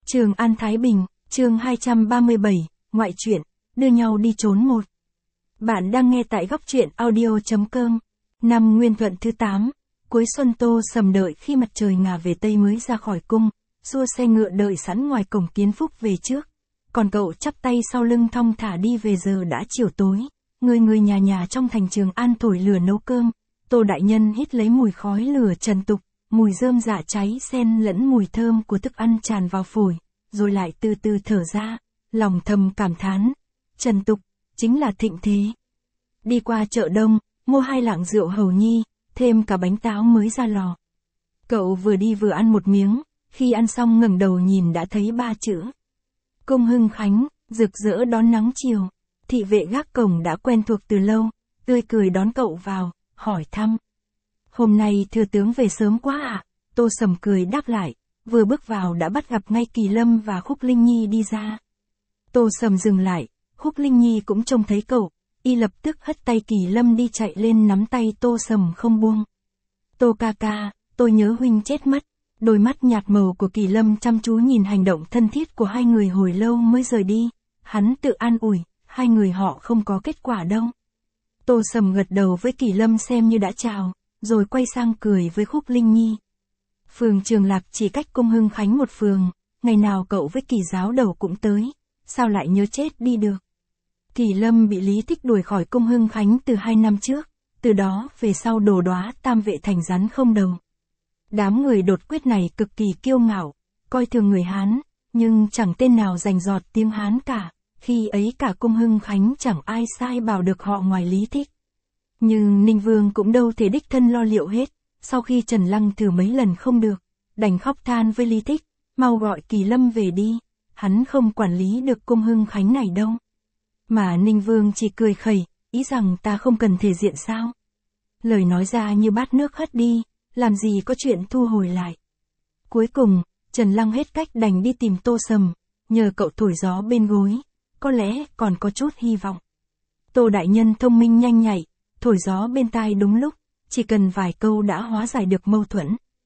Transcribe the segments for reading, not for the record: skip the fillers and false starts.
Trường An Thái Bình, chương 237, ngoại truyện, đưa nhau đi trốn một. Bạn đang nghe tại góc truyện audio.com. Năm Nguyên Thuận thứ 8, cuối xuân Tô Sầm đợi khi mặt trời ngả về Tây mới ra khỏi cung, xua xe ngựa đợi sẵn ngoài cổng Kiến Phúc về trước. Còn cậu chắp tay sau lưng thong thả đi về giờ đã chiều tối, người nhà nhà trong thành Trường An thổi lửa nấu cơm. Tô đại nhân hít lấy mùi khói lửa trần tục, mùi rơm dạ cháy xen lẫn mùi thơm của thức ăn tràn vào phổi, rồi lại từ từ thở ra, lòng thầm cảm thán, trần tục, chính là thịnh thế. Đi qua chợ đông, mua 2 lạng rượu hầu nhi, thêm cả bánh táo mới ra lò. Cậu vừa đi vừa ăn một miếng, khi ăn xong ngẩng đầu nhìn đã thấy 3 chữ. Cung Hưng Khánh, rực rỡ đón nắng chiều. Thị vệ gác cổng đã quen thuộc từ lâu, tươi cười đón cậu vào, hỏi thăm. Hôm nay thừa tướng về sớm quá ạ? Tô Sầm cười đáp lại, vừa bước vào đã bắt gặp ngay Kỳ Lâm và Khúc Linh Nhi đi ra. Tô Sầm dừng lại, Khúc Linh Nhi cũng trông thấy cậu, y lập tức hất tay Kỳ Lâm đi chạy lên nắm tay Tô Sầm không buông. Tô ca ca, tôi nhớ huynh chết mất. Đôi mắt nhạt màu của Kỳ Lâm chăm chú nhìn hành động thân thiết của hai người hồi lâu mới rời đi. Hắn tự an ủi, hai người họ không có kết quả đâu. Tô Sầm gật đầu với Kỳ Lâm xem như đã chào, rồi quay sang cười với Khúc Linh Nhi. Phường Trường Lạc chỉ cách Cung Hưng Khánh một phường, ngày nào cậu với Kỳ giáo đầu cũng tới, sao lại nhớ chết đi được. Kỳ Lâm bị Lý Thích đuổi khỏi Cung Hưng Khánh từ 2 năm trước, từ đó về sau Đồ Đóa Tam Vệ thành rắn không đầu. Đám người đột quyết này cực kỳ kiêu ngạo, coi thường người Hán, nhưng chẳng tên nào rành rọt tiếng Hán cả, khi ấy cả Cung Hưng Khánh chẳng ai sai bảo được họ ngoài Lý Thích. Nhưng Ninh Vương cũng đâu thể đích thân lo liệu hết, sau khi Trần Lăng thử mấy lần không được, đành khóc than với Lý Thích, mau gọi Kỳ Lâm về đi, hắn không quản lý được Cung Hưng Khánh này đâu. Mà Ninh Vương chỉ cười khẩy, ý rằng ta không cần thể diện sao. Lời nói ra như bát nước hất đi, làm gì có chuyện thu hồi lại. Cuối cùng, Trần Lăng hết cách đành đi tìm Tô Sầm, nhờ cậu thổi gió bên gối, có lẽ còn có chút hy vọng. Tô đại nhân thông minh nhanh nhạy, thổi gió bên tai đúng lúc, chỉ cần vài câu đã hóa giải được mâu thuẫn.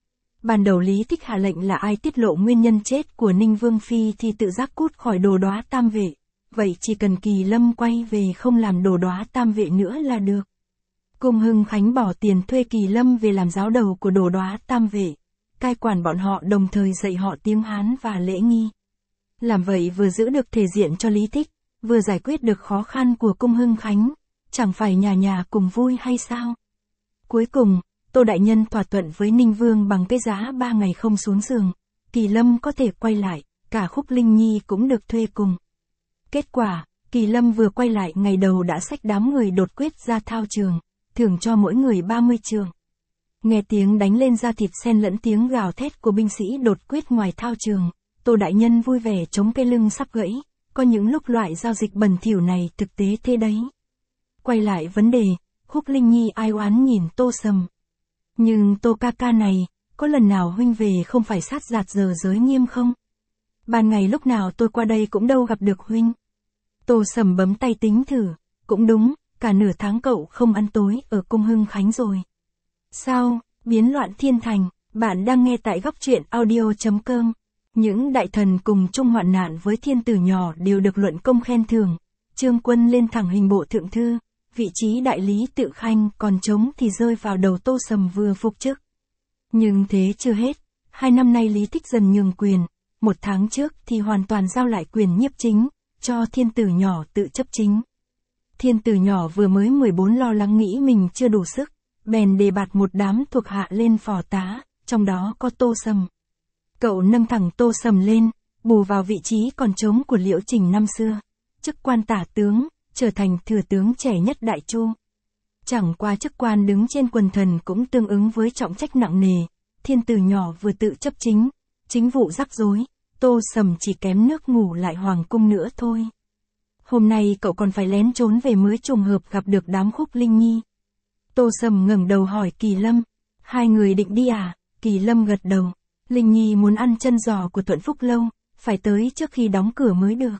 Ban đầu Lý Thích hạ lệnh là ai tiết lộ nguyên nhân chết của Ninh Vương Phi thì tự giác cút khỏi Đồ Đóa Tam Vệ, vậy chỉ cần Kỳ Lâm quay về không làm Đồ Đóa Tam Vệ nữa là được. Cung Hưng Khánh bỏ tiền thuê Kỳ Lâm về làm giáo đầu của Đồ Đóa Tam Vệ, cai quản bọn họ đồng thời dạy họ tiếng Hán và lễ nghi. Làm vậy vừa giữ được thể diện cho Lý Thích, vừa giải quyết được khó khăn của Cung Hưng Khánh, chẳng phải nhà nhà cùng vui hay sao? Cuối cùng, Tô đại nhân thỏa thuận với Ninh Vương bằng cái giá 3 ngày không xuống giường, Kỳ Lâm có thể quay lại, cả Khúc Linh Nhi cũng được thuê cùng. Kết quả, Kỳ Lâm vừa quay lại ngày đầu đã xách đám người đột quyết ra thao trường, thưởng cho mỗi người 30 trường. Nghe tiếng đánh lên da thịt xen lẫn tiếng gào thét của binh sĩ đột quyết ngoài thao trường, Tô đại nhân vui vẻ chống cái lưng sắp gãy, có những lúc loại giao dịch bẩn thỉu này thực tế thế đấy. Quay lại vấn đề, Khúc Linh Nhi ai oán nhìn Tô Sầm. Nhưng Tô ca ca này, có lần nào huynh về không phải sát giạt giờ giới nghiêm không? Ban ngày lúc nào tôi qua đây cũng đâu gặp được huynh. Tô Sầm bấm tay tính thử, cũng đúng, cả nửa tháng cậu không ăn tối ở Cung Hưng Khánh rồi. Sao, biến loạn thiên thành, bạn đang nghe tại góc truyện audio.com. Những đại thần cùng chung hoạn nạn với thiên tử nhỏ đều được luận công khen thưởng. Trương Quân lên thẳng hình bộ thượng thư, vị trí đại lý tự khanh còn trống thì rơi vào đầu Tô Sầm vừa phục chức. Nhưng thế chưa hết, 2 năm nay Lý Thích dần nhường quyền, 1 tháng trước thì hoàn toàn giao lại quyền nhiếp chính, cho thiên tử nhỏ tự chấp chính. Thiên tử nhỏ vừa mới 14 lo lắng nghĩ mình chưa đủ sức, bèn đề bạt một đám thuộc hạ lên phò tá, trong đó có Tô Sầm. Cậu nâng thẳng Tô Sầm lên, bù vào vị trí còn trống của Liễu Trình năm xưa, chức quan tả tướng, trở thành thừa tướng trẻ nhất Đại Chu. Chẳng qua chức quan đứng trên quần thần cũng tương ứng với trọng trách nặng nề, thiên tử nhỏ vừa tự chấp chính, chính vụ rắc rối, Tô Sầm chỉ kém nước ngủ lại hoàng cung nữa thôi. Hôm nay cậu còn phải lén trốn về mới trùng hợp gặp được đám Khúc Linh Nhi. Tô Sầm ngẩng đầu hỏi Kỳ Lâm, 2 người định đi à? Kỳ Lâm gật đầu, Linh Nhi muốn ăn chân giò của Thuận Phúc Lâu, phải tới trước khi đóng cửa mới được.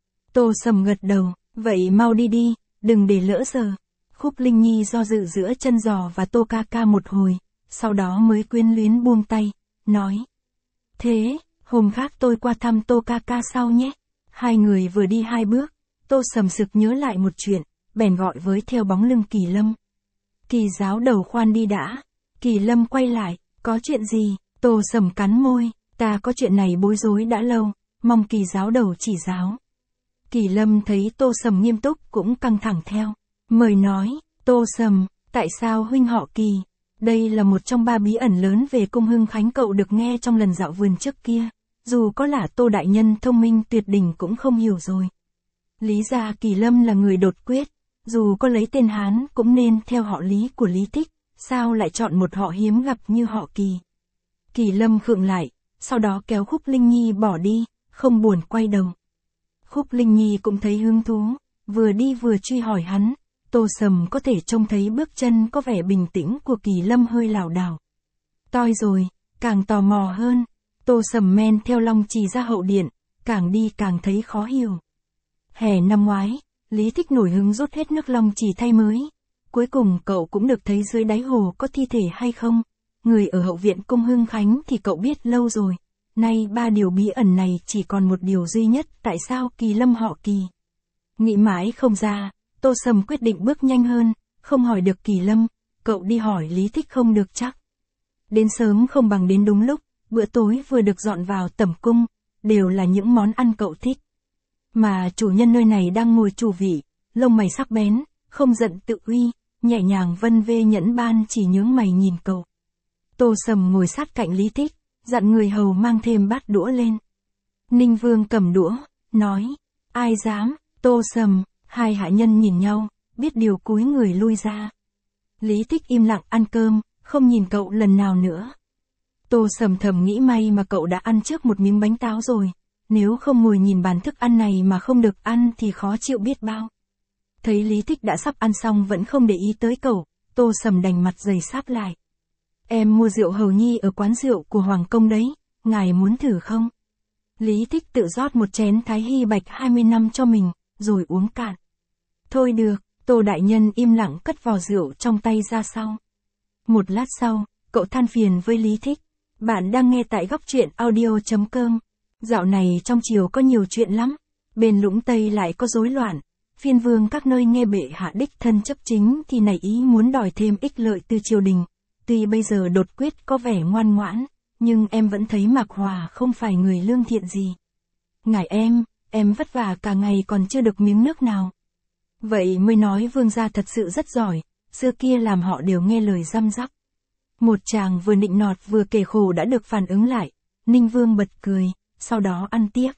Tô Sầm gật đầu, vậy mau đi đi, đừng để lỡ giờ. Khúc Linh Nhi do dự giữa chân giò và Tô ca ca một hồi, sau đó mới quyến luyến buông tay, nói. Thế, Hôm khác tôi qua thăm Tô ca ca sau nhé. Hai người vừa đi 2 bước, Tô Sầm sực nhớ lại một chuyện, bèn gọi với theo bóng lưng Kỳ Lâm. Kỳ giáo đầu khoan đi đã. Kỳ Lâm quay lại, có chuyện gì? Tô Sầm cắn môi, ta có chuyện này bối rối đã lâu, mong Kỳ giáo đầu chỉ giáo. Kỳ Lâm thấy Tô Sầm nghiêm túc cũng căng thẳng theo. Mời nói, Tô Sầm, tại sao huynh họ Kỳ? Đây là một trong 3 bí ẩn lớn về cung Hưng Khánh cậu được nghe trong lần dạo vườn trước kia. Dù có là Tô đại nhân thông minh tuyệt đỉnh cũng không hiểu rồi. Lý ra Kỳ Lâm là người đột quyết, dù có lấy tên Hán cũng nên theo họ Lý của Lý Thích, sao lại chọn một họ hiếm gặp như họ Kỳ. Kỳ Lâm khựng lại, sau đó kéo Khúc Linh Nhi bỏ đi, không buồn quay đầu. Khúc Linh Nhi cũng thấy hứng thú, vừa đi vừa truy hỏi hắn. Tô Sầm có thể trông thấy bước chân có vẻ bình tĩnh của Kỳ Lâm hơi lảo đảo. Toi rồi, càng tò mò hơn. Tô Sầm men theo Long Trì ra hậu điện, càng đi càng thấy khó hiểu. Hè năm ngoái, Lý Thích nổi hứng rút hết nước Long Trì thay mới. Cuối cùng cậu cũng được thấy dưới đáy hồ có thi thể hay không. Người ở hậu viện cung Hưng Khánh thì cậu biết lâu rồi. Nay 3 điều bí ẩn này chỉ còn một điều duy nhất, tại sao Kỳ Lâm họ Kỳ. Nghĩ mãi không ra, Tô Sầm quyết định bước nhanh hơn, không hỏi được Kỳ Lâm, cậu đi hỏi Lý Thích không được chắc. Đến sớm không bằng đến đúng lúc, bữa tối vừa được dọn vào tẩm cung, đều là những món ăn cậu thích. Mà chủ nhân nơi này đang ngồi chủ vị, lông mày sắc bén, không giận tự uy, nhẹ nhàng vân vê nhẫn ban chỉ nhướng mày nhìn cậu. Tô Sầm ngồi sát cạnh Lý Thích, dặn người hầu mang thêm bát đũa lên. Ninh Vương cầm đũa, nói, ai dám, Tô Sầm. Hai hạ nhân nhìn nhau, biết điều cúi người lui ra. Lý Thích im lặng ăn cơm, không nhìn cậu lần nào nữa. Tô Sầm thầm nghĩ may mà cậu đã ăn trước một miếng bánh táo rồi, nếu không ngồi nhìn bàn thức ăn này mà không được ăn thì khó chịu biết bao. Thấy Lý Thích đã sắp ăn xong vẫn không để ý tới cậu, Tô Sầm đành mặt dày sáp lại. Em mua rượu hầu nhi ở quán rượu của Hoàng Công đấy, ngài muốn thử không? Lý Thích tự rót một chén Thái Hy Bạch 20 năm cho mình, rồi uống cạn. Thôi được, Tô đại nhân im lặng cất vò rượu trong tay ra sau. Một lát sau, cậu than phiền với Lý Thích. Bạn đang nghe tại góc truyện audio.com. Dạo này trong triều có nhiều chuyện lắm. Bên Lũng Tây lại có rối loạn. Phiên vương các nơi nghe bệ hạ đích thân chấp chính thì nảy ý muốn đòi thêm ích lợi từ triều đình. Tuy bây giờ đột quyết có vẻ ngoan ngoãn, nhưng em vẫn thấy Mạc Hòa không phải người lương thiện gì. Ngài em vất vả cả ngày còn chưa được miếng nước nào. Vậy mới nói vương gia thật sự rất giỏi, xưa kia làm họ đều nghe lời răm rắp. Một chàng vừa nịnh nọt vừa kể khổ đã được phản ứng lại, Ninh Vương bật cười, sau đó ăn tiếp.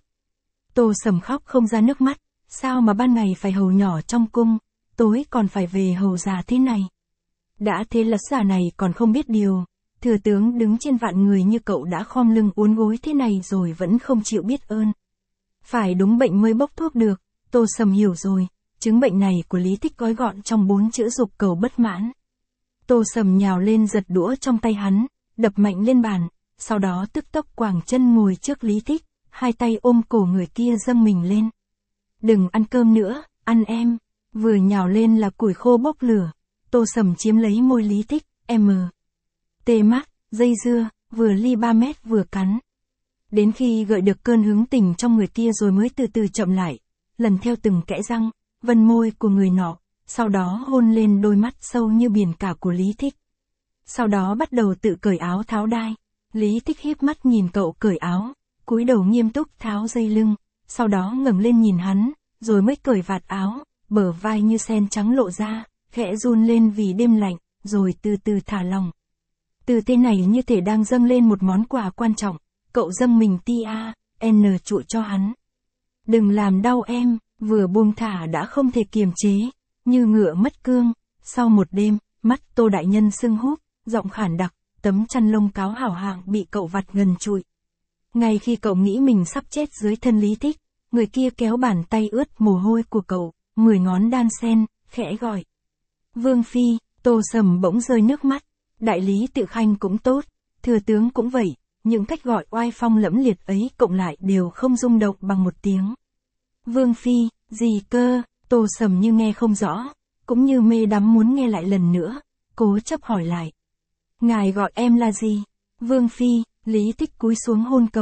Tô Sầm khóc không ra nước mắt, sao mà ban ngày phải hầu nhỏ trong cung, tối còn phải về hầu già thế này. Đã thế lật giả này còn không biết điều, thừa tướng đứng trên vạn người như cậu đã khom lưng uốn gối thế này rồi vẫn không chịu biết ơn. Phải đúng bệnh mới bốc thuốc được, Tô Sầm hiểu rồi. Chứng bệnh này của Lý Thích gói gọn trong 4 chữ dục cầu bất mãn. Tô Sầm nhào lên giật đũa trong tay hắn, đập mạnh lên bàn, sau đó tức tốc quàng chân ngồi trước Lý Thích, hai tay ôm cổ người kia dâng mình lên. Đừng ăn cơm nữa, ăn em. Vừa nhào lên là củi khô bốc lửa. Tô Sầm chiếm lấy môi Lý Thích, tê mắt, dây dưa, vừa ly 3 mét vừa cắn. Đến khi gợi được cơn hứng tình trong người kia rồi mới từ từ chậm lại, lần theo từng kẽ răng, vân môi của người nọ, sau đó hôn lên đôi mắt sâu như biển cả của Lý Thích. Sau đó bắt đầu tự cởi áo tháo đai. Lý Thích híp mắt nhìn cậu cởi áo, cúi đầu nghiêm túc tháo dây lưng, sau đó ngẩng lên nhìn hắn, rồi mới cởi vạt áo, bờ vai như sen trắng lộ ra, khẽ run lên vì đêm lạnh, rồi từ từ thả lỏng. Từ thế này như thể đang dâng lên một món quà quan trọng, cậu dâng mình trụ cho hắn. Đừng làm đau em. Vừa buông thả đã không thể kiềm chế, như ngựa mất cương. Sau một đêm, mắt Tô đại nhân sưng húp, giọng khản đặc, tấm chăn lông cáo hảo hạng bị cậu vặt gần trụi. Ngay khi cậu nghĩ mình sắp chết dưới thân Lý Thích, người kia kéo bàn tay ướt mồ hôi của cậu, 10 ngón đan sen, khẽ gọi. Vương phi. Tô Sầm bỗng rơi nước mắt. Đại lý tự khanh cũng tốt, thừa tướng cũng vậy, những cách gọi oai phong lẫm liệt ấy cộng lại đều không rung động bằng một tiếng. Vương phi, gì cơ? Tô Sầm như nghe không rõ, cũng như mê đắm muốn nghe lại lần nữa, cố chấp hỏi lại. Ngài gọi em là gì? Vương phi. Lý Thích cúi xuống hôn cậu.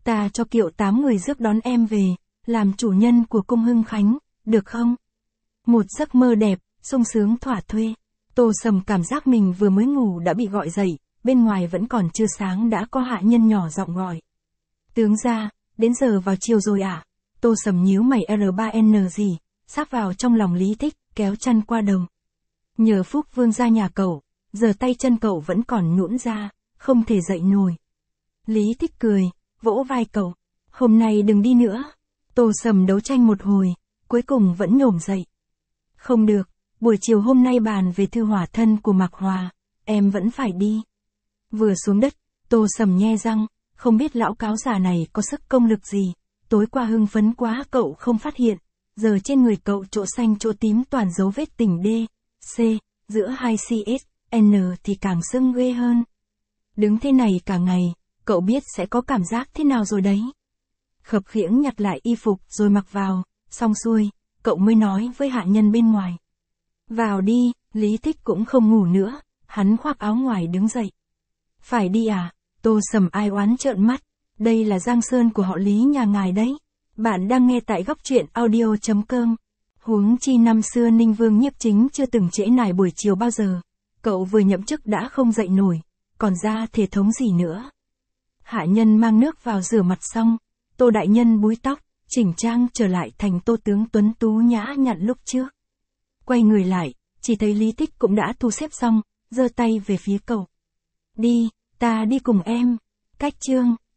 Ta cho kiệu 8 người rước đón em về, làm chủ nhân của cung Hưng Khánh, được không? Một giấc mơ đẹp, sung sướng thỏa thuê. Tô Sầm cảm giác mình vừa mới ngủ đã bị gọi dậy, bên ngoài vẫn còn chưa sáng đã có hạ nhân nhỏ giọng gọi. Tướng gia, đến giờ vào chiều rồi à? Tô Sầm nhíu mày R3N gì, sáp vào trong lòng Lý Thích, kéo chân qua đồng. Nhờ phúc vương ra nhà cậu, giờ tay chân cậu vẫn còn nhũn ra, không thể dậy nổi. Lý Thích cười, vỗ vai cậu, hôm nay đừng đi nữa. Tô Sầm đấu tranh một hồi, cuối cùng vẫn nhổm dậy. Không được, buổi chiều hôm nay bàn về thư hỏa thân của Mạc Hòa, em vẫn phải đi. Vừa xuống đất, Tô Sầm nhe răng, không biết lão cáo già này có sức công lực gì, tối qua hưng phấn quá cậu không phát hiện, giờ trên người cậu chỗ xanh chỗ tím toàn dấu vết tình D, C, giữa hai CS, N thì càng sưng ghê hơn. Đứng thế này cả ngày, cậu biết sẽ có cảm giác thế nào rồi đấy. Khập khiễng nhặt lại y phục rồi mặc vào, xong xuôi, cậu mới nói với hạ nhân bên ngoài. Vào đi, Lý Thích cũng không ngủ nữa, hắn khoác áo ngoài đứng dậy. Phải đi à? Tô Sầm ai oán trợn mắt, đây là Giang Sơn của họ Lý nhà ngài đấy. Bạn đang nghe tại góc truyện audio.com. Huống chi năm xưa Ninh Vương Nhiếp Chính chưa từng trễ nải buổi chiều bao giờ. Cậu vừa nhậm chức đã không dậy nổi, còn ra thể thống gì nữa. Hạ nhân mang nước vào rửa mặt xong, Tô đại nhân búi tóc, chỉnh trang trở lại thành Tô tướng tuấn tú nhã nhặn lúc trước. Quay người lại, chỉ thấy Lý Thích cũng đã thu xếp xong, giơ tay về phía cậu. Đi, ta đi cùng em. Cách chương